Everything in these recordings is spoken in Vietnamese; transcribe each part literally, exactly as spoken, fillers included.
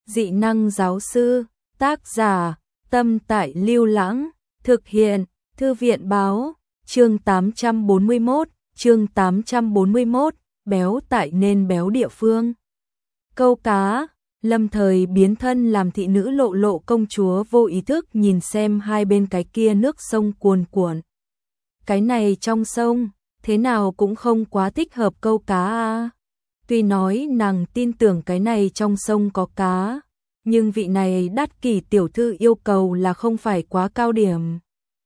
Dị năng giáo sư, tác giả, Tâm Tại Lưu Lãng, thực hiện, Thư viện báo, chương tám trăm bốn mươi mốt, chương tám trăm bốn mươi mốt, béo tại nên béo địa phương. Câu cá, lâm thời biến thân làm thị nữ Lộ Lộ công chúa vô ý thức nhìn xem hai bên cái kia nước sông cuồn cuộn. Cái này trong sông, thế nào cũng không quá thích hợp câu cá à. Tuy nói nàng tin tưởng cái này trong sông có cá, nhưng vị này Đát Kỷ tiểu thư yêu cầu là không phải quá cao điểm.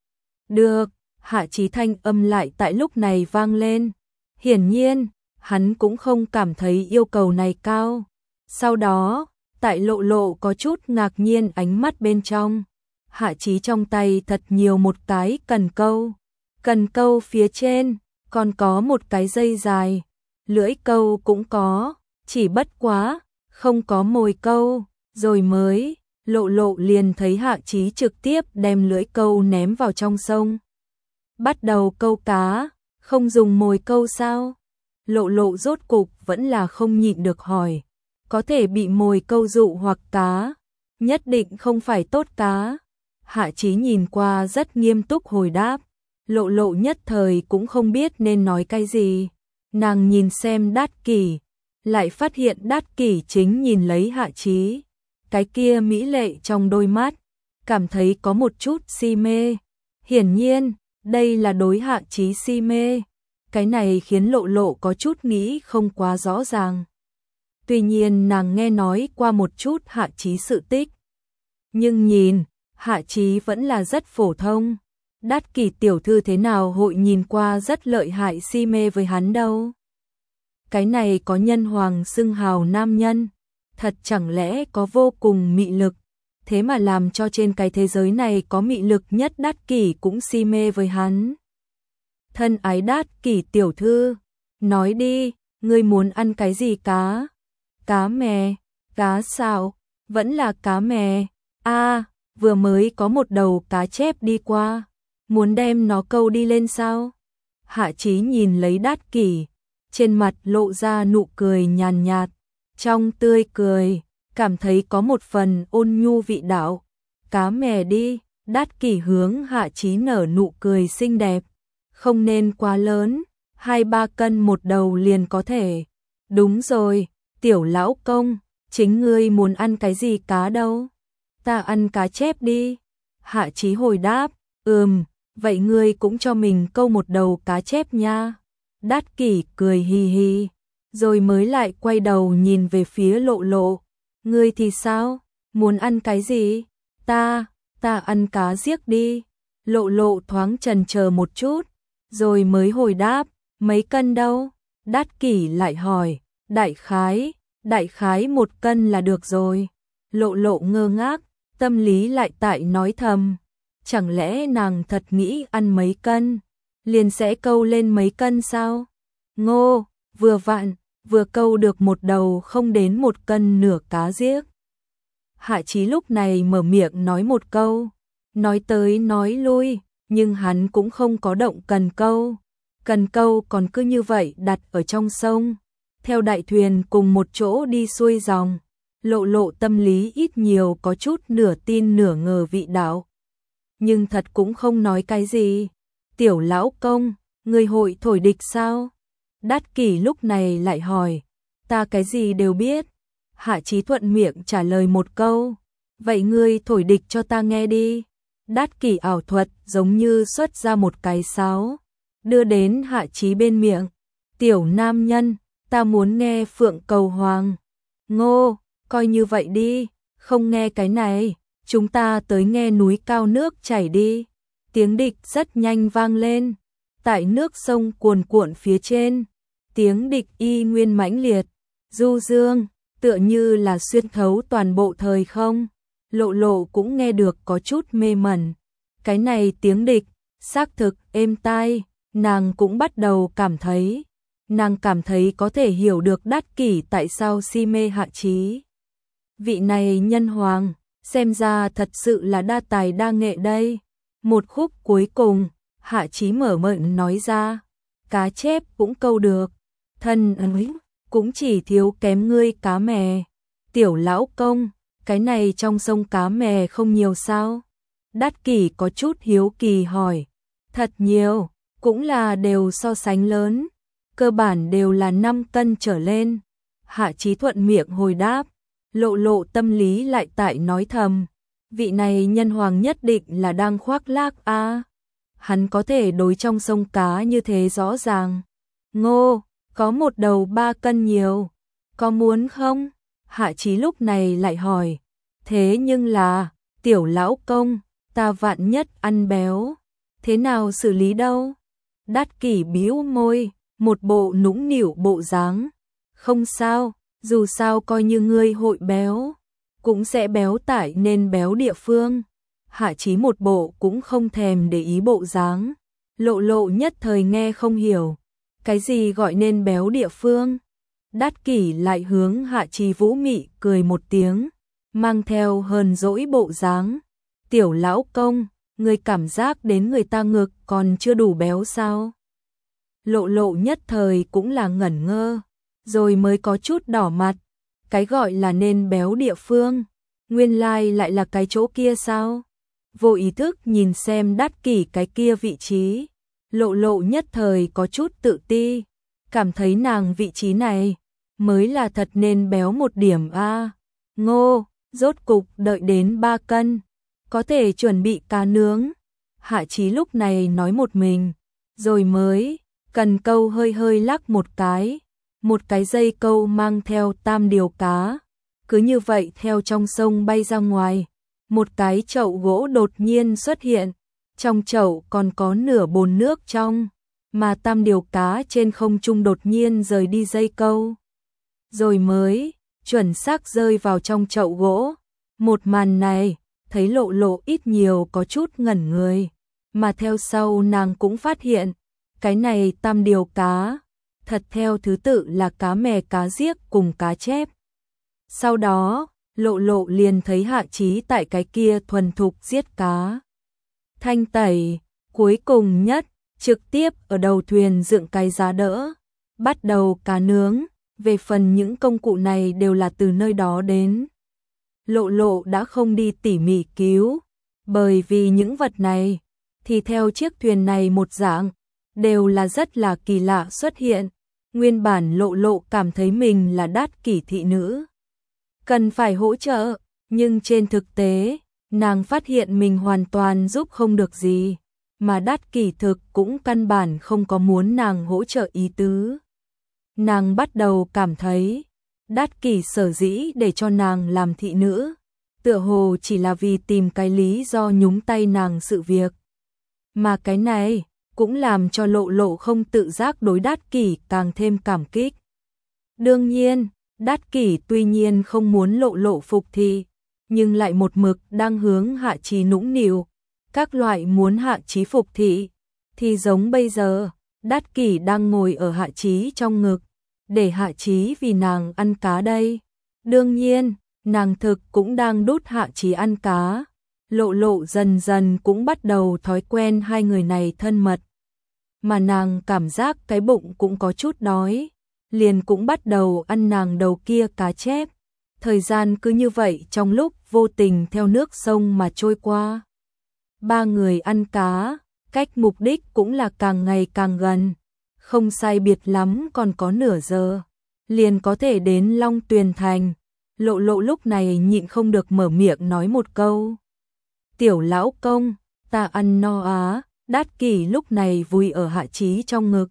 Được, Hạ Chí thanh âm lại tại lúc này vang lên. Hiển nhiên, hắn cũng không cảm thấy yêu cầu này cao. Sau đó, tại Lộ Lộ có chút ngạc nhiên ánh mắt bên trong, Hạ Chí trong tay thật nhiều một cái cần câu. Cần câu phía trên, còn có một cái dây dài. Lưỡi câu cũng có, chỉ bất quá, không có mồi câu. Rồi mới, Lộ Lộ liền thấy Hạ Chí trực tiếp đem lưỡi câu ném vào trong sông. Bắt đầu câu cá, không dùng mồi câu sao? Lộ Lộ rốt cục vẫn là không nhịn được hỏi. Có thể bị mồi câu dụ hoặc cá, nhất định không phải tốt cá. Hạ Chí nhìn qua rất nghiêm túc hồi đáp. Lộ Lộ nhất thời cũng không biết nên nói cái gì. Nàng nhìn xem Đát Kỷ, lại phát hiện Đát Kỷ chính nhìn lấy Hạ Chí. Cái kia mỹ lệ trong đôi mắt, cảm thấy có một chút si mê. Hiển nhiên, đây là đối Hạ Chí si mê. Cái này khiến Lộ Lộ có chút nghĩ không quá rõ ràng. Tuy nhiên nàng nghe nói qua một chút Hạ Chí sự tích. Nhưng nhìn, Hạ Chí vẫn là rất phổ thông. Đát Kỷ tiểu thư thế nào hội nhìn qua rất lợi hại si mê với hắn đâu. Cái này có nhân hoàng xưng hào nam nhân, thật chẳng lẽ có vô cùng mị lực, thế mà làm cho trên cái thế giới này có mị lực nhất Đát Kỷ cũng si mê với hắn. Thân ái Đát Kỷ tiểu thư, nói đi, ngươi muốn ăn cái gì cá? Cá mè, cá sạo, vẫn là cá mè. A, vừa mới có một đầu cá chép đi qua, muốn đem nó câu đi lên sao? Hạ Chí nhìn lấy Đát Kỷ, trên mặt lộ ra nụ cười nhàn nhạt, trong tươi cười, cảm thấy có một phần ôn nhu vị đạo. Cá mè đi, Đát Kỷ hướng Hạ Chí nở nụ cười xinh đẹp. Không nên quá lớn, hai ba cân một đầu liền có thể. Đúng rồi, tiểu lão công, chính ngươi muốn ăn cái gì cá đâu? Ta ăn cá chép đi. Hạ Chí hồi đáp, ừm, vậy ngươi cũng cho mình câu một đầu cá chép nha. Đát Kỷ cười hì hì, rồi mới lại quay đầu nhìn về phía Lộ Lộ. Ngươi thì sao? Muốn ăn cái gì? Ta, ta ăn cá giếc đi. Lộ Lộ thoáng chần chờ một chút, rồi mới hồi đáp, mấy cân đâu? Đát Kỷ lại hỏi, đại khái, đại khái một cân là được rồi. Lộ Lộ ngơ ngác, tâm lý lại tại nói thầm, chẳng lẽ nàng thật nghĩ ăn mấy cân, liền sẽ câu lên mấy cân sao? Ngô, vừa vặn, vừa câu được một đầu không đến một cân nửa cá giếc. Hạ Chí lúc này mở miệng nói một câu, nói tới nói lui, nhưng hắn cũng không có động cần câu. Cần câu còn cứ như vậy đặt ở trong sông, theo đại thuyền cùng một chỗ đi xuôi dòng. Lộ Lộ tâm lý ít nhiều có chút nửa tin nửa ngờ vị đạo, nhưng thật cũng không nói cái gì. Tiểu lão công, người hội thổi địch sao? Đát Kỷ lúc này lại hỏi, ta cái gì đều biết. Hạ Chí thuận miệng trả lời một câu, vậy ngươi thổi địch cho ta nghe đi. Đát Kỷ ảo thuật giống như xuất ra một cái sáo, đưa đến Hạ Chí bên miệng. Tiểu nam nhân, ta muốn nghe Phượng Cầu Hoàng. Ngô, coi như vậy đi, không nghe cái này, chúng ta tới nghe núi cao nước chảy đi. Tiếng địch rất nhanh vang lên, tại nước sông cuồn cuộn phía trên, tiếng địch y nguyên mãnh liệt, du dương, tựa như là xuyên thấu toàn bộ thời không. Lộ Lộ cũng nghe được có chút mê mẩn. Cái này tiếng địch, xác thực êm tai, nàng cũng bắt đầu cảm thấy, nàng cảm thấy có thể hiểu được Đát Kỷ tại sao si mê Hạ Chí. Vị này nhân hoàng, xem ra thật sự là đa tài đa nghệ đây. Một khúc cuối cùng, Hạ Chí mở miệng nói ra, cá chép cũng câu được, thân ấy cũng chỉ thiếu kém ngươi cá mè. Tiểu lão công, cái này trong sông cá mè không nhiều sao? Đát Kỷ có chút hiếu kỳ hỏi. Thật nhiều, cũng là đều so sánh lớn, cơ bản đều là năm cân trở lên. Hạ Chí thuận miệng hồi đáp, Lộ Lộ tâm lý lại tại nói thầm, vị này nhân hoàng nhất định là đang khoác lác a. À. Hắn có thể đối trong sông cá như thế rõ ràng. Ngô, có một đầu ba cân nhiều, có muốn không? Hạ Chí lúc này lại hỏi, thế nhưng là, tiểu lão công, ta vạn nhất ăn béo, thế nào xử lý đâu? Đát Kỷ bĩu môi, một bộ nũng nịu bộ dáng. Không sao, dù sao coi như ngươi hội béo, cũng sẽ béo tại nên béo địa phương. Hạ Chí một bộ cũng không thèm để ý bộ dáng. Lộ Lộ nhất thời nghe không hiểu, cái gì gọi nên béo địa phương? Đát Kỷ lại hướng Hạ Chí vũ mị cười một tiếng, mang theo hờn dỗi bộ dáng. Tiểu lão công, người cảm giác đến người ta ngực còn chưa đủ béo sao? Lộ Lộ nhất thời cũng là ngẩn ngơ, rồi mới có chút đỏ mặt. Cái gọi là nên béo địa phương, nguyên lai lại là cái chỗ kia sao? Vô ý thức nhìn xem Đát Kỷ cái kia vị trí, Lộ Lộ nhất thời có chút tự ti, cảm thấy nàng vị trí này mới là thật nên béo một điểm a. À. Ngô, rốt cục đợi đến ba cân, có thể chuẩn bị cá nướng. Hạ Chí lúc này nói một mình, rồi mới cần câu hơi hơi lắc một cái, một cái dây câu mang theo tam điều cá, cứ như vậy theo trong sông bay ra ngoài. Một cái chậu gỗ đột nhiên xuất hiện, trong chậu còn có nửa bồn nước trong, mà tam điều cá trên không trung đột nhiên rời đi dây câu, rồi mới chuẩn xác rơi vào trong chậu gỗ. Một màn này, thấy Lộ Lộ ít nhiều có chút ngẩn người, mà theo sau nàng cũng phát hiện, cái này tam điều cá, thật theo thứ tự là cá mè, cá giếc cùng cá chép. Sau đó, Lộ Lộ liền thấy Hạ Chí tại cái kia thuần thục giết cá, thanh tẩy, cuối cùng nhất, trực tiếp ở đầu thuyền dựng cái giá đỡ, bắt đầu cá nướng. Về phần những công cụ này đều là từ nơi đó đến, Lộ Lộ đã không đi tỉ mỉ cứu, bởi vì những vật này thì theo chiếc thuyền này một dạng, đều là rất là kỳ lạ xuất hiện. Nguyên bản Lộ Lộ cảm thấy mình là Đát Kỷ thị nữ, cần phải hỗ trợ, nhưng trên thực tế, nàng phát hiện mình hoàn toàn giúp không được gì, mà Đát Kỷ thực cũng căn bản không có muốn nàng hỗ trợ ý tứ. Nàng bắt đầu cảm thấy, Đát Kỷ sở dĩ để cho nàng làm thị nữ, tựa hồ chỉ là vì tìm cái lý do nhúng tay nàng sự việc. Mà cái này cũng làm cho Lộ Lộ không tự giác đối Đát Kỷ càng thêm cảm kích. Đương nhiên, Đát Kỷ tuy nhiên không muốn Lộ Lộ phục thị, nhưng lại một mực đang hướng Hạ Chí nũng nịu, các loại muốn Hạ Chí phục thị, thì giống bây giờ, Đát Kỷ đang ngồi ở Hạ Chí trong ngực, để Hạ Chí vì nàng ăn cá đây. Đương nhiên, nàng thực cũng đang đút Hạ Chí ăn cá. Lộ Lộ dần dần cũng bắt đầu thói quen hai người này thân mật. Mà nàng cảm giác cái bụng cũng có chút đói, liền cũng bắt đầu ăn nàng đầu kia cá chép. Thời gian cứ như vậy trong lúc vô tình theo nước sông mà trôi qua. Ba người ăn cá, cách mục đích cũng là càng ngày càng gần. Không sai biệt lắm còn có nửa giờ, liền có thể đến Long Tuyền Thành. Lộ Lộ lúc này nhịn không được mở miệng nói một câu. Tiểu lão công, ta ăn no á. Đát Kỷ lúc này vùi ở Hạ Chí trong ngực,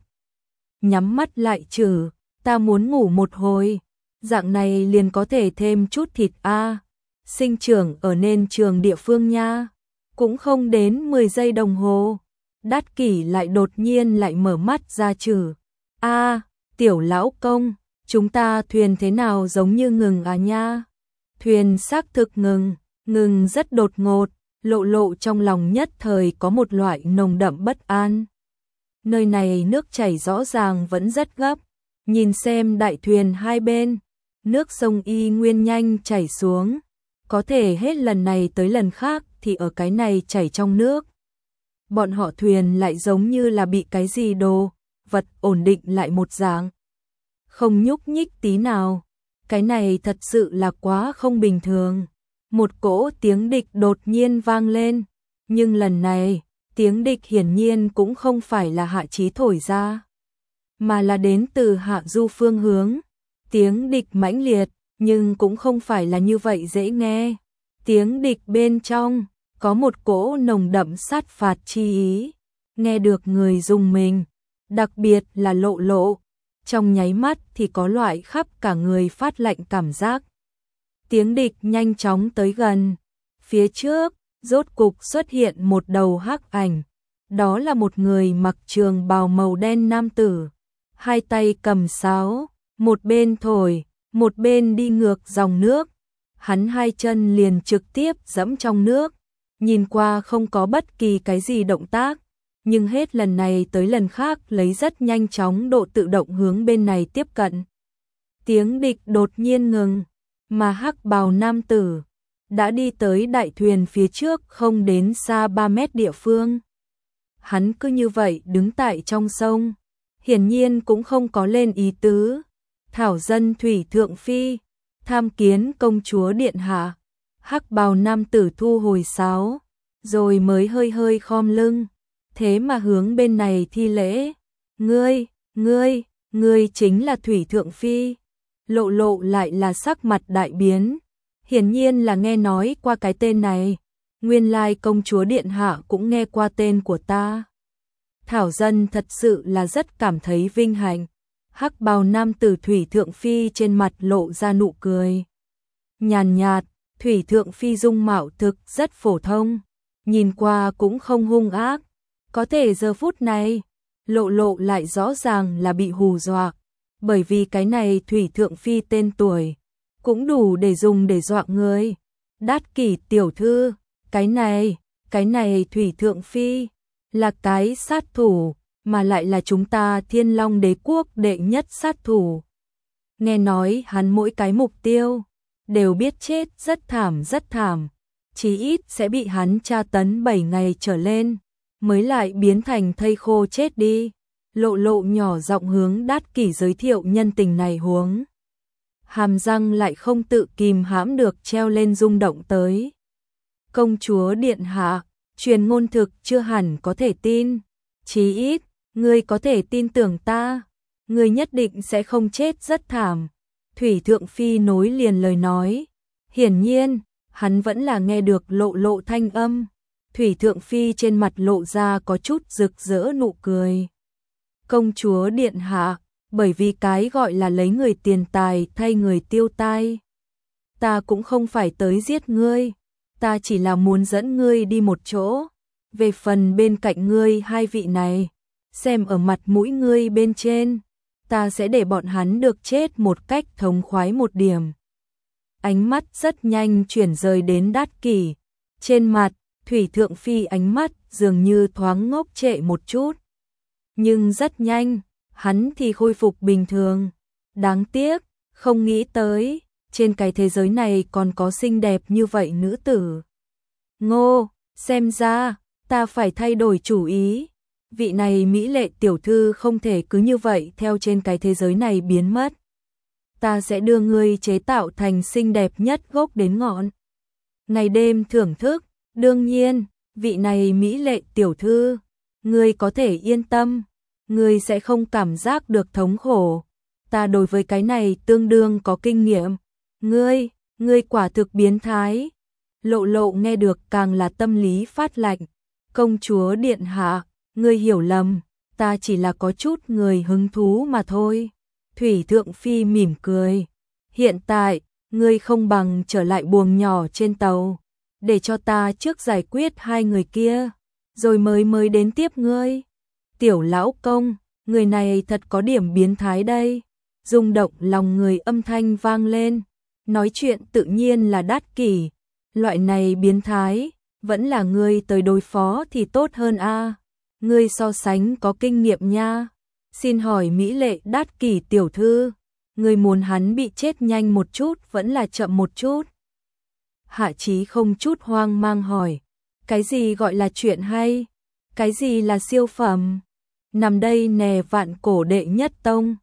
nhắm mắt lại trừ, ta muốn ngủ một hồi, dạng này liền có thể thêm chút thịt a. À. Sinh trưởng ở nên trường địa phương nha, cũng không đến mười giây đồng hồ. Đát Kỷ lại đột nhiên lại mở mắt ra trừ. A, à, tiểu lão công, chúng ta thuyền thế nào giống như ngừng à nha. Thuyền xác thực ngừng, ngừng rất đột ngột. Lộ Lộ trong lòng nhất thời có một loại nồng đậm bất an. Nơi này nước chảy rõ ràng vẫn rất gấp, nhìn xem đại thuyền hai bên, nước sông y nguyên nhanh chảy xuống, có thể hết lần này tới lần khác thì ở cái này chảy trong nước. Bọn họ thuyền lại giống như là bị cái gì đồ vật ổn định lại một dạng, không nhúc nhích tí nào. Cái này thật sự là quá không bình thường. một cỗ tiếng địch đột nhiên vang lên, nhưng lần này, tiếng địch hiển nhiên cũng không phải là Hạ Chí thổi ra, mà là đến từ Hạ Du phương hướng. Tiếng địch mãnh liệt, nhưng cũng không phải là như vậy dễ nghe. Tiếng địch bên trong có một cỗ nồng đậm sát phạt chi ý, nghe được người dùng mình, đặc biệt là Lộ Lộ, trong nháy mắt thì có loại khắp cả người phát lạnh cảm giác. Tiếng địch nhanh chóng tới gần, phía trước rốt cục xuất hiện một đầu hắc ảnh, đó là một người mặc trường bào màu đen nam tử, hai tay cầm sáo, một bên thổi, một bên đi ngược dòng nước. Hắn hai chân liền trực tiếp dẫm trong nước, nhìn qua không có bất kỳ cái gì động tác, nhưng hết lần này tới lần khác lấy rất nhanh chóng độ tự động hướng bên này tiếp cận. Tiếng địch đột nhiên ngừng, mà hắc bào nam tử đã đi tới đại thuyền phía trước không đến xa ba mét địa phương. Hắn cứ như vậy đứng tại trong sông, hiển nhiên cũng không có lên ý tứ. Thảo dân thủy thượng phi, tham kiến công chúa điện hạ. Hắc bào nam tử thu hồi sáo, rồi mới hơi hơi khom lưng, thế mà hướng bên này thi lễ. Ngươi, ngươi, ngươi chính là thủy thượng phi. Lộ Lộ lại là sắc mặt đại biến, hiển nhiên là nghe nói qua cái tên này, nguyên lai công chúa điện hạ cũng nghe qua tên của ta. Thảo dân thật sự là rất cảm thấy vinh hạnh. Hắc bào nam tử thủy thượng phi trên mặt lộ ra nụ cười nhàn nhạt, thủy thượng phi dung mạo thực rất phổ thông, nhìn qua cũng không hung ác, có thể giờ phút này, Lộ Lộ lại rõ ràng là bị hù dọa, bởi vì cái này thủy thượng phi tên tuổi cũng đủ để dùng để dọa người. Đát Kỷ tiểu thư, cái này, cái này thủy thượng phi là cái sát thủ, mà lại là chúng ta Thiên Long đế quốc đệ nhất sát thủ. Nghe nói hắn mỗi cái mục tiêu đều biết chết rất thảm rất thảm, chí ít sẽ bị hắn tra tấn bảy ngày trở lên, mới lại biến thành thây khô chết đi. Lộ Lộ nhỏ giọng hướng Đát Kỷ giới thiệu nhân tình này huống. Hàm răng lại không tự kìm hãm được treo lên rung động tới. Công chúa điện hạ, truyền ngôn thực chưa hẳn có thể tin, chí ít ngươi có thể tin tưởng ta, ngươi nhất định sẽ không chết rất thảm. Thủy thượng phi nối liền lời nói, hiển nhiên, hắn vẫn là nghe được Lộ Lộ thanh âm. Thủy thượng phi trên mặt lộ ra có chút rực rỡ nụ cười. Công chúa điện hạ, bởi vì cái gọi là lấy người tiền tài thay người tiêu tai, ta cũng không phải tới giết ngươi, ta chỉ là muốn dẫn ngươi đi một chỗ. Về phần bên cạnh ngươi hai vị này, xem ở mặt mũi ngươi bên trên, ta sẽ để bọn hắn được chết một cách thống khoái một điểm. Ánh mắt rất nhanh chuyển rời đến Đát Kỷ, trên mặt thủy thượng phi ánh mắt dường như thoáng ngốc trệ một chút, nhưng rất nhanh hắn thì khôi phục bình thường. Đáng tiếc, không nghĩ tới trên cái thế giới này còn có xinh đẹp như vậy nữ tử. Ngô, xem ra ta phải thay đổi chủ ý. Vị này mỹ lệ tiểu thư không thể cứ như vậy theo trên cái thế giới này biến mất. Ta sẽ đưa ngươi chế tạo thành xinh đẹp nhất gốc đến ngọn. Ngày đêm thưởng thức, đương nhiên, vị này mỹ lệ tiểu thư, ngươi có thể yên tâm, ngươi sẽ không cảm giác được thống khổ. Ta đối với cái này tương đương có kinh nghiệm. Ngươi, ngươi quả thực biến thái. Lộ Lộ nghe được càng là tâm lý phát lạnh. Công chúa điện hạ, ngươi hiểu lầm, ta chỉ là có chút người hứng thú mà thôi. Thủy thượng phi mỉm cười. Hiện tại, ngươi không bằng trở lại buồng nhỏ trên tàu, để cho ta trước giải quyết hai người kia, rồi mới mới đến tiếp ngươi. Tiểu lão công, người này thật có điểm biến thái đây. Rung động lòng người âm thanh vang lên. Nói chuyện tự nhiên là Đát Kỷ. Loại này biến thái, vẫn là ngươi tới đối phó thì tốt hơn a. Ngươi so sánh có kinh nghiệm nha. Xin hỏi mỹ lệ Đát Kỷ tiểu thư, ngươi muốn hắn bị chết nhanh một chút vẫn là chậm một chút? Hạ Chí không chút hoang mang hỏi. Cái gì gọi là chuyện hay? Cái gì là siêu phẩm? Nằm đây nè vạn cổ đệ nhất tông,